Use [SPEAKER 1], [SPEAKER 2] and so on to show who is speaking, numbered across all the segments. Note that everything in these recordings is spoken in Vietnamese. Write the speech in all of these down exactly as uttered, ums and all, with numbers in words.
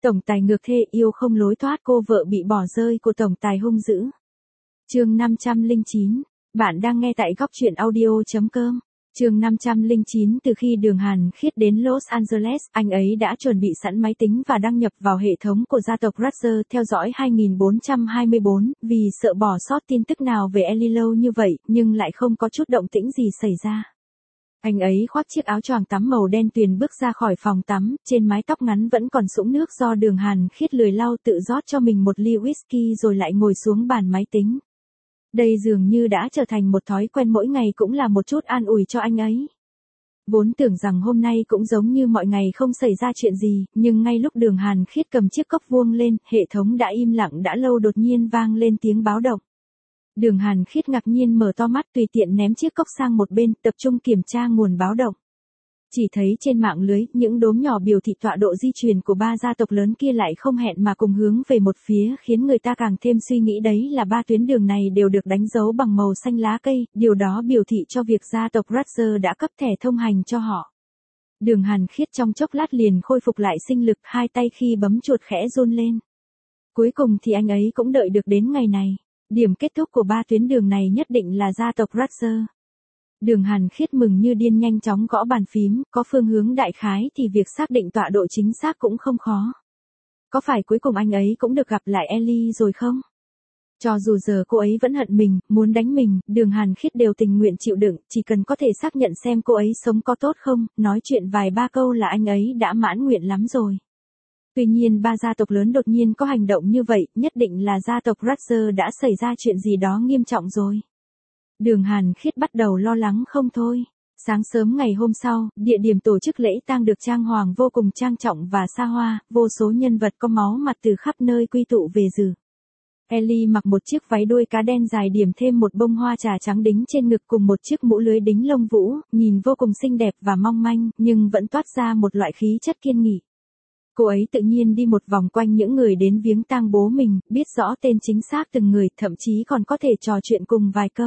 [SPEAKER 1] Tổng tài ngược thê yêu không lối thoát, cô vợ bị bỏ rơi của tổng tài hung dữ. Chương năm trăm lẻ chín, bạn đang nghe tại góc truyện audio chấm com. Chương năm trăm lẻ chín. Từ khi Đường Hàn Khiết đến Los Angeles, anh ấy đã chuẩn bị sẵn máy tính và đăng nhập vào hệ thống của gia tộc Rutger theo dõi hai nghìn bốn trăm hai mươi bốn, vì sợ bỏ sót tin tức nào về Ellie lâu như vậy, nhưng lại không có chút động tĩnh gì xảy ra. Anh ấy khoác chiếc áo choàng tắm màu đen tuyền bước ra khỏi phòng tắm, trên mái tóc ngắn vẫn còn sũng nước do Đường Hàn Khiết lười lau, tự rót cho mình một ly whisky rồi lại ngồi xuống bàn máy tính. Đây dường như đã trở thành một thói quen, mỗi ngày cũng là một chút an ủi cho anh ấy. Vốn tưởng rằng hôm nay cũng giống như mọi ngày không xảy ra chuyện gì, nhưng ngay lúc Đường Hàn Khiết cầm chiếc cốc vuông lên, hệ thống đã im lặng đã lâu đột nhiên vang lên tiếng báo động. Đường Hàn Khiết ngạc nhiên mở to mắt, tùy tiện ném chiếc cốc sang một bên, tập trung kiểm tra nguồn báo động. Chỉ thấy trên mạng lưới, những đốm nhỏ biểu thị tọa độ di chuyển của ba gia tộc lớn kia lại không hẹn mà cùng hướng về một phía, khiến người ta càng thêm suy nghĩ đấy là ba tuyến đường này đều được đánh dấu bằng màu xanh lá cây, điều đó biểu thị cho việc gia tộc Rutger đã cấp thẻ thông hành cho họ. Đường Hàn Khiết trong chốc lát liền khôi phục lại sinh lực, hai tay khi bấm chuột khẽ run lên. Cuối cùng thì anh ấy cũng đợi được đến ngày này. Điểm kết thúc của ba tuyến đường này nhất định là gia tộc Rutger. Đường Hàn Khiết mừng như điên nhanh chóng gõ bàn phím, có phương hướng đại khái thì việc xác định tọa độ chính xác cũng không khó. Có phải cuối cùng anh ấy cũng được gặp lại Ellie rồi không? Cho dù giờ cô ấy vẫn hận mình, muốn đánh mình, Đường Hàn Khiết đều tình nguyện chịu đựng, chỉ cần có thể xác nhận xem cô ấy sống có tốt không, nói chuyện vài ba câu là anh ấy đã mãn nguyện lắm rồi. Tuy nhiên ba gia tộc lớn đột nhiên có hành động như vậy, nhất định là gia tộc Rutger đã xảy ra chuyện gì đó nghiêm trọng rồi. Đường Hàn Khiết bắt đầu lo lắng không thôi. Sáng sớm ngày hôm sau, địa điểm tổ chức lễ tang được trang hoàng vô cùng trang trọng và xa hoa, vô số nhân vật có máu mặt từ khắp nơi quy tụ về dự. Ellie mặc một chiếc váy đuôi cá đen dài điểm thêm một bông hoa trà trắng đính trên ngực cùng một chiếc mũ lưới đính lông vũ, nhìn vô cùng xinh đẹp và mong manh, nhưng vẫn toát ra một loại khí chất kiên nghị. Cô ấy tự nhiên đi một vòng quanh những người đến viếng tang bố mình, biết rõ tên chính xác từng người, thậm chí còn có thể trò chuyện cùng vài câu.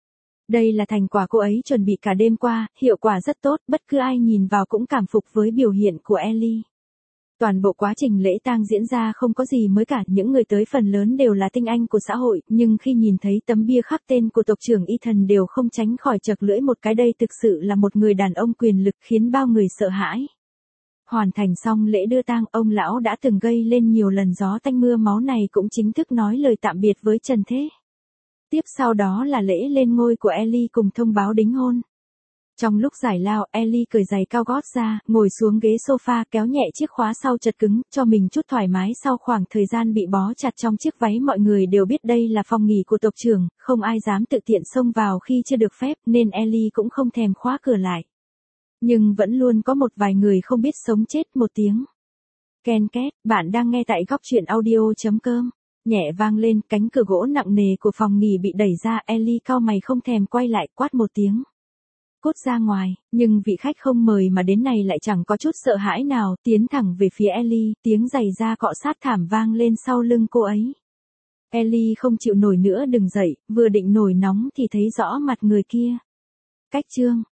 [SPEAKER 1] Đây là thành quả cô ấy chuẩn bị cả đêm qua, hiệu quả rất tốt, bất cứ ai nhìn vào cũng cảm phục với biểu hiện của Ellie. Toàn bộ quá trình lễ tang diễn ra không có gì mới cả, những người tới phần lớn đều là tinh anh của xã hội, nhưng khi nhìn thấy tấm bia khắc tên của tộc trưởng Ethan đều không tránh khỏi chật lưỡi một cái, đây thực sự là một người đàn ông quyền lực khiến bao người sợ hãi. Hoàn thành xong lễ đưa tang, ông lão đã từng gây lên nhiều lần gió tanh mưa máu này cũng chính thức nói lời tạm biệt với trần thế. Tiếp sau đó là lễ lên ngôi của Ellie cùng thông báo đính hôn. Trong lúc giải lao, Ellie cởi giày cao gót ra, ngồi xuống ghế sofa kéo nhẹ chiếc khóa sau chật cứng, cho mình chút thoải mái sau khoảng thời gian bị bó chặt trong chiếc váy. Mọi người đều biết đây là phòng nghỉ của tộc trưởng, không ai dám tự tiện xông vào khi chưa được phép, nên Ellie cũng không thèm khóa cửa lại. Nhưng vẫn luôn có một vài người không biết sống chết. Một tiếng ken két, bạn đang nghe tại góc truyện audio chấm com. Nhẹ vang lên, cánh cửa gỗ nặng nề của phòng nghỉ bị đẩy ra, Ellie cau mày không thèm quay lại, quát một tiếng. Cút ra ngoài, nhưng vị khách không mời mà đến này lại chẳng có chút sợ hãi nào, tiến thẳng về phía Ellie, tiếng giày da cọ sát thảm vang lên sau lưng cô ấy. Ellie không chịu nổi nữa đứng dậy, vừa định nổi nóng thì thấy rõ mặt người kia. Cách chương